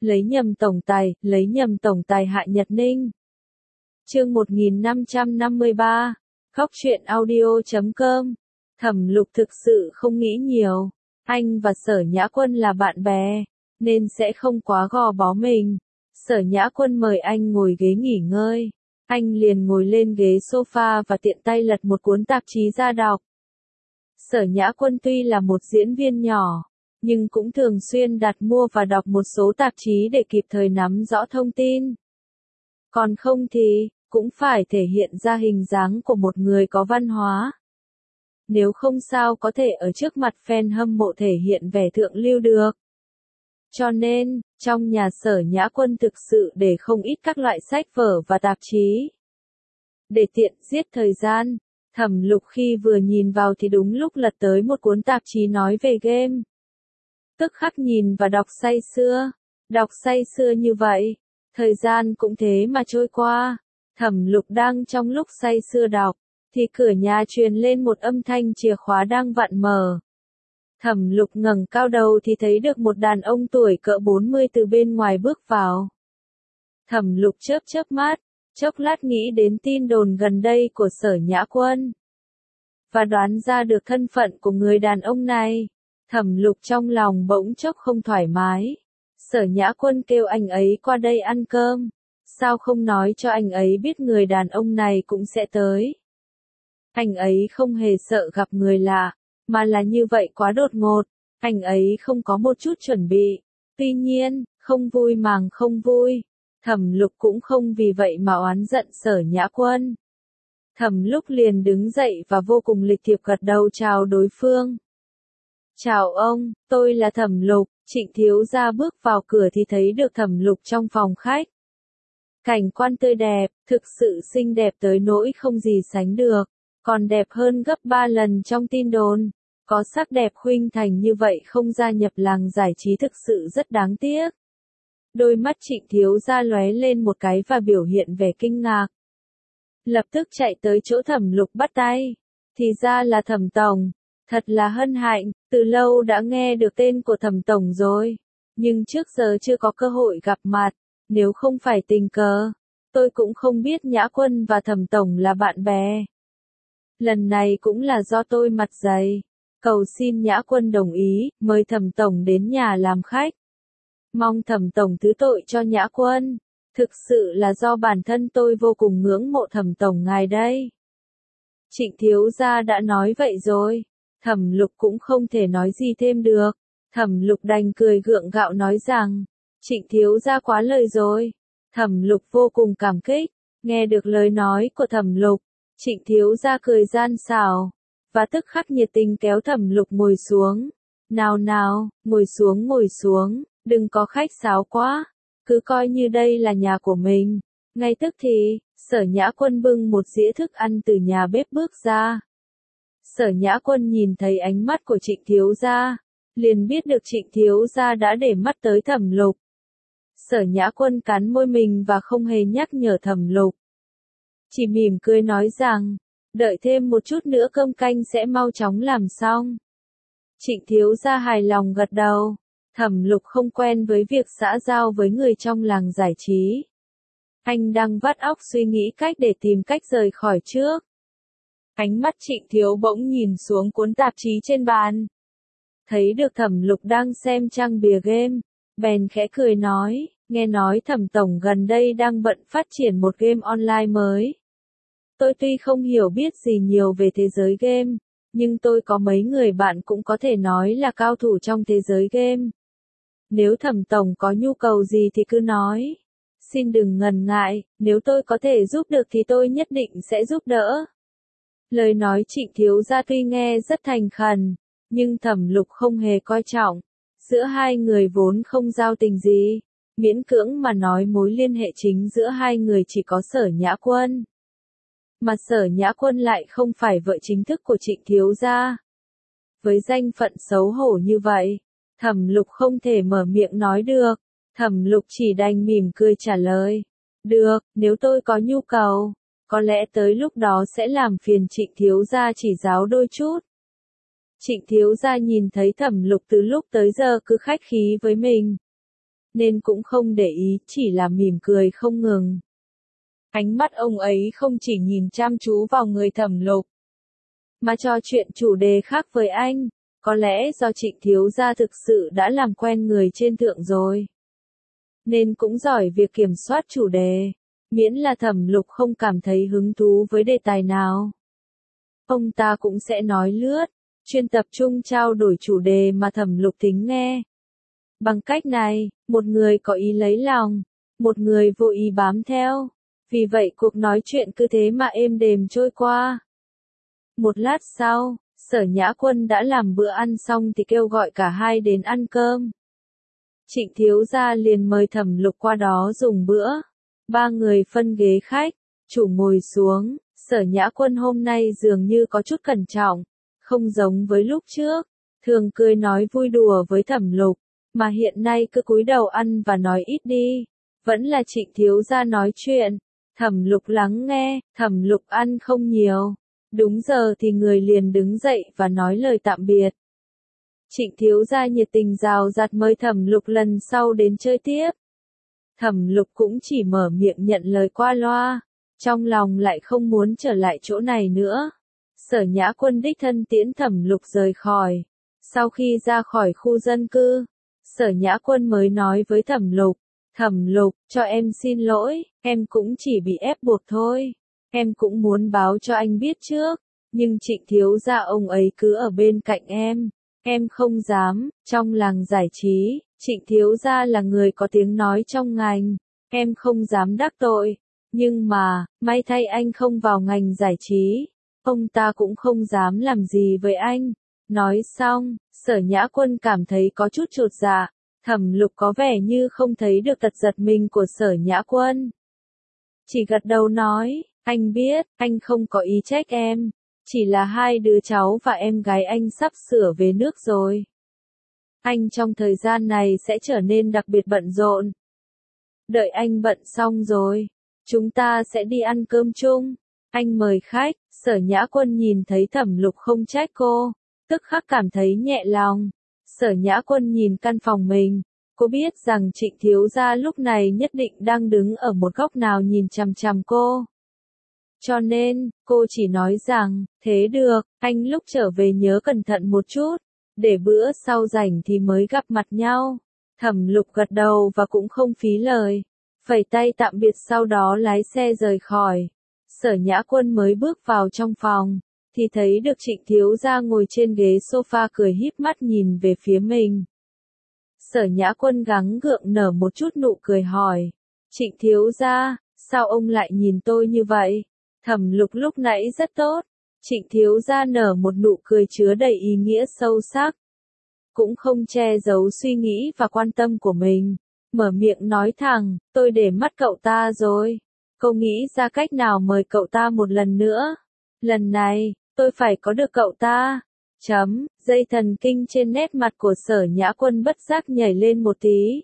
lấy nhầm tổng tài Hạ Nhật Ninh. Chương 1553, Khóc Chuyện Audio.com. Thẩm Lục thực sự không nghĩ nhiều, anh và Sở Nhã Quân là bạn bè, nên sẽ không quá gò bó mình. Sở Nhã Quân mời anh ngồi ghế nghỉ ngơi, anh liền ngồi lên ghế sofa và tiện tay lật một cuốn tạp chí ra đọc. Sở Nhã Quân tuy là một diễn viên nhỏ, nhưng cũng thường xuyên đặt mua và đọc một số tạp chí để kịp thời nắm rõ thông tin. Còn không thì, cũng phải thể hiện ra hình dáng của một người có văn hóa. Nếu không sao có thể ở trước mặt fan hâm mộ thể hiện vẻ thượng lưu được. Cho nên, trong nhà Sở Nhã Quân thực sự để không ít các loại sách vở và tạp chí. Để tiện giết thời gian, Thẩm Lục khi vừa nhìn vào thì đúng lúc lật tới một cuốn tạp chí nói về game. Tức khắc nhìn và đọc say sưa như vậy, thời gian cũng thế mà trôi qua. Thẩm Lục đang trong lúc say sưa đọc, thì cửa nhà truyền lên một âm thanh chìa khóa đang vặn mở. Thẩm Lục ngẩng cao đầu thì thấy được một đàn ông tuổi cỡ 40 từ bên ngoài bước vào. Thẩm Lục chớp mắt, chốc lát nghĩ đến tin đồn gần đây của Sở Nhã Quân, và đoán ra được thân phận của người đàn ông này. Thẩm Lục trong lòng bỗng chốc không thoải mái. Sở Nhã Quân kêu anh ấy qua đây ăn cơm, sao không nói cho anh ấy biết người đàn ông này cũng sẽ tới. Anh ấy không hề sợ gặp người lạ, mà là như vậy quá đột ngột, anh ấy không có một chút chuẩn bị. Tuy nhiên, không vui màng không vui, Thẩm Lục cũng không vì vậy mà oán giận Sở Nhã Quân. Thẩm Lục liền đứng dậy và vô cùng lịch thiệp gật đầu chào đối phương. Chào ông, tôi là Thẩm Lục. Trịnh thiếu gia bước vào cửa thì thấy được Thẩm Lục trong phòng khách. Cảnh quan tươi đẹp, thực sự xinh đẹp tới nỗi không gì sánh được, còn đẹp hơn gấp 3 lần trong tin đồn. Có sắc đẹp khuynh thành như vậy không gia nhập làng giải trí thực sự rất đáng tiếc. Đôi mắt Trịnh thiếu gia lóe lên một cái và biểu hiện vẻ kinh ngạc. Lập tức chạy tới chỗ Thẩm Lục bắt tay. Thì ra là Thẩm tổng. Thật là hân hạnh, từ lâu đã nghe được tên của Thẩm tổng rồi, nhưng trước giờ chưa có cơ hội gặp mặt. Nếu không phải tình cờ, tôi cũng không biết Nhã Quân và Thẩm tổng là bạn bè. Lần này cũng là do tôi mặt dày, cầu xin Nhã Quân đồng ý, mời Thẩm tổng đến nhà làm khách. Mong Thẩm tổng thứ tội cho Nhã Quân, thực sự là do bản thân tôi vô cùng ngưỡng mộ Thẩm tổng ngài đây. Trịnh thiếu gia đã nói vậy rồi, Thẩm Lục cũng không thể nói gì thêm được. Thẩm Lục đành cười gượng gạo nói rằng, Trịnh thiếu gia quá lời rồi. Thẩm Lục vô cùng cảm kích, nghe được lời nói của Thẩm Lục, Trịnh thiếu gia cười gian xảo, và tức khắc nhiệt tình kéo Thẩm Lục ngồi xuống. Nào, ngồi xuống, đừng có khách sáo quá, cứ coi như đây là nhà của mình. Ngay tức thì, Sở Nhã Quân bưng một dĩa thức ăn từ nhà bếp bước ra. Sở Nhã Quân nhìn thấy ánh mắt của Trịnh thiếu gia, liền biết được Trịnh thiếu gia đã để mắt tới Thẩm Lục. Sở Nhã Quân cắn môi mình và không hề nhắc nhở Thẩm Lục. Chỉ mỉm cười nói rằng, đợi thêm một chút nữa cơm canh sẽ mau chóng làm xong. Trịnh thiếu gia hài lòng gật đầu. Thẩm Lục không quen với việc xã giao với người trong làng giải trí. Anh đang vắt óc suy nghĩ cách để tìm cách rời khỏi trước. Ánh mắt Trịnh thiếu bỗng nhìn xuống cuốn tạp chí trên bàn. Thấy được Thẩm Lục đang xem trang bìa game, bèn khẽ cười nói, nghe nói Thẩm tổng gần đây đang bận phát triển một game online mới. Tôi tuy không hiểu biết gì nhiều về thế giới game, nhưng tôi có mấy người bạn cũng có thể nói là cao thủ trong thế giới game. Nếu Thẩm tổng có nhu cầu gì thì cứ nói. Xin đừng ngần ngại, nếu tôi có thể giúp được thì tôi nhất định sẽ giúp đỡ. Lời nói Trịnh thiếu gia tuy nghe rất thành khẩn, nhưng Thẩm Lục không hề coi trọng. Giữa hai người vốn không giao tình gì, miễn cưỡng mà nói mối liên hệ chính giữa hai người chỉ có Sở Nhã Quân. Mà Sở Nhã Quân lại không phải vợ chính thức của Trịnh thiếu gia. Với danh phận xấu hổ như vậy, Thẩm Lục không thể mở miệng nói được. Thẩm Lục chỉ đành mỉm cười trả lời. Được, nếu tôi có nhu cầu, có lẽ tới lúc đó sẽ làm phiền Trịnh thiếu gia chỉ giáo đôi chút. Trịnh thiếu gia nhìn thấy Thẩm Lục từ lúc tới giờ cứ khách khí với mình, nên cũng không để ý, chỉ là mỉm cười không ngừng. Ánh mắt ông ấy không chỉ nhìn chăm chú vào người Thẩm Lục, mà trò chuyện chủ đề khác với anh. Có lẽ do Trịnh thiếu gia thực sự đã làm quen người trên thượng rồi, nên cũng giỏi việc kiểm soát chủ đề, miễn là Thẩm Lục không cảm thấy hứng thú với đề tài nào, ông ta cũng sẽ nói lướt, chuyên tập trung trao đổi chủ đề mà Thẩm Lục tính nghe. Bằng cách này, một người có ý lấy lòng, một người vô ý bám theo. Vì vậy cuộc nói chuyện cứ thế mà êm đềm trôi qua. Một lát sau, Sở Nhã Quân đã làm bữa ăn xong thì kêu gọi cả hai đến ăn cơm. Trịnh thiếu gia liền mời Thẩm Lục qua đó dùng bữa. Ba người phân ghế khách, chủ ngồi xuống. Sở Nhã Quân hôm nay dường như có chút cẩn trọng, không giống với lúc trước, thường cười nói vui đùa với Thẩm Lục, mà hiện nay cứ cúi đầu ăn và nói ít đi. Vẫn là Trịnh thiếu gia nói chuyện, Thẩm Lục lắng nghe. Thẩm Lục ăn không nhiều, đúng giờ thì người liền đứng dậy và nói lời tạm biệt. Trịnh thiếu gia nhiệt tình rào rạt mời Thẩm Lục lần sau đến chơi tiếp. Thẩm Lục cũng chỉ mở miệng nhận lời qua loa, trong lòng lại không muốn trở lại chỗ này nữa. Sở Nhã Quân đích thân tiễn Thẩm Lục rời khỏi. Sau khi ra khỏi khu dân cư, Sở Nhã Quân mới nói với Thẩm Lục, Thẩm Lục, cho em xin lỗi, em cũng chỉ bị ép buộc thôi. Em cũng muốn báo cho anh biết trước, nhưng Trịnh thiếu gia ông ấy cứ ở bên cạnh em không dám. Trong làng giải trí, Trịnh thiếu gia là người có tiếng nói trong ngành, em không dám đắc tội. Nhưng mà, may thay anh không vào ngành giải trí, ông ta cũng không dám làm gì với anh. Nói xong, Sở Nhã Quân cảm thấy có chút chột dạ. Thẩm Lục có vẻ như không thấy được tật giật mình của Sở Nhã Quân, chỉ gật đầu nói, anh biết, anh không có ý trách em, chỉ là hai đứa cháu và em gái anh sắp sửa về nước rồi. Anh trong thời gian này sẽ trở nên đặc biệt bận rộn. Đợi anh bận xong rồi, chúng ta sẽ đi ăn cơm chung. Anh mời khách. Sở Nhã Quân nhìn thấy Thẩm Lục không trách cô, tức khắc cảm thấy nhẹ lòng. Sở Nhã Quân nhìn căn phòng mình, cô biết rằng Trịnh thiếu gia lúc này nhất định đang đứng ở một góc nào nhìn chằm chằm cô. Cho nên, cô chỉ nói rằng, thế được, anh lúc trở về nhớ cẩn thận một chút, để bữa sau rảnh thì mới gặp mặt nhau. Thẩm Lục gật đầu và cũng không phí lời, phẩy tay tạm biệt sau đó lái xe rời khỏi. Sở Nhã Quân mới bước vào trong phòng, thì thấy được Trịnh thiếu gia ngồi trên ghế sofa cười híp mắt nhìn về phía mình. Sở Nhã Quân gắng gượng nở một chút nụ cười hỏi, Trịnh thiếu gia, sao ông lại nhìn tôi như vậy? Thẩm Lục lúc nãy rất tốt. Trịnh thiếu gia nở một nụ cười chứa đầy ý nghĩa sâu sắc, cũng không che giấu suy nghĩ và quan tâm của mình, mở miệng nói thẳng, tôi để mắt cậu ta rồi. Cô nghĩ ra cách nào mời cậu ta một lần nữa. Lần này, tôi phải có được cậu ta. Dây thần kinh trên nét mặt của Sở Nhã Quân bất giác nhảy lên một tí.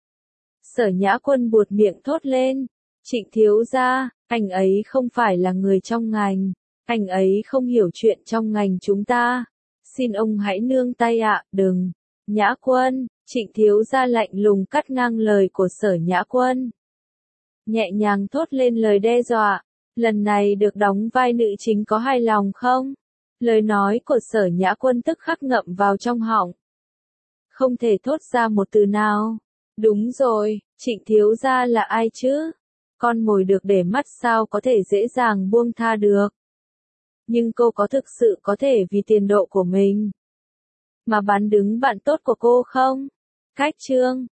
Sở Nhã Quân buột miệng thốt lên, Trịnh thiếu gia, anh ấy không phải là người trong ngành, anh ấy không hiểu chuyện trong ngành chúng ta. Xin ông hãy nương tay ạ, đừng. Nhã Quân, Trịnh thiếu gia lạnh lùng cắt ngang lời của Sở Nhã Quân, nhẹ nhàng thốt lên lời đe dọa, lần này được đóng vai nữ chính có hài lòng không? Lời nói của Sở Nhã Quân tức khắc ngậm vào trong họng, không thể thốt ra một từ nào. Đúng rồi, Trịnh thiếu gia là ai chứ? Con mồi được để mắt sao có thể dễ dàng buông tha được. Nhưng cô có thực sự có thể vì tiền độ của mình mà bán đứng bạn tốt của cô không? Cách chương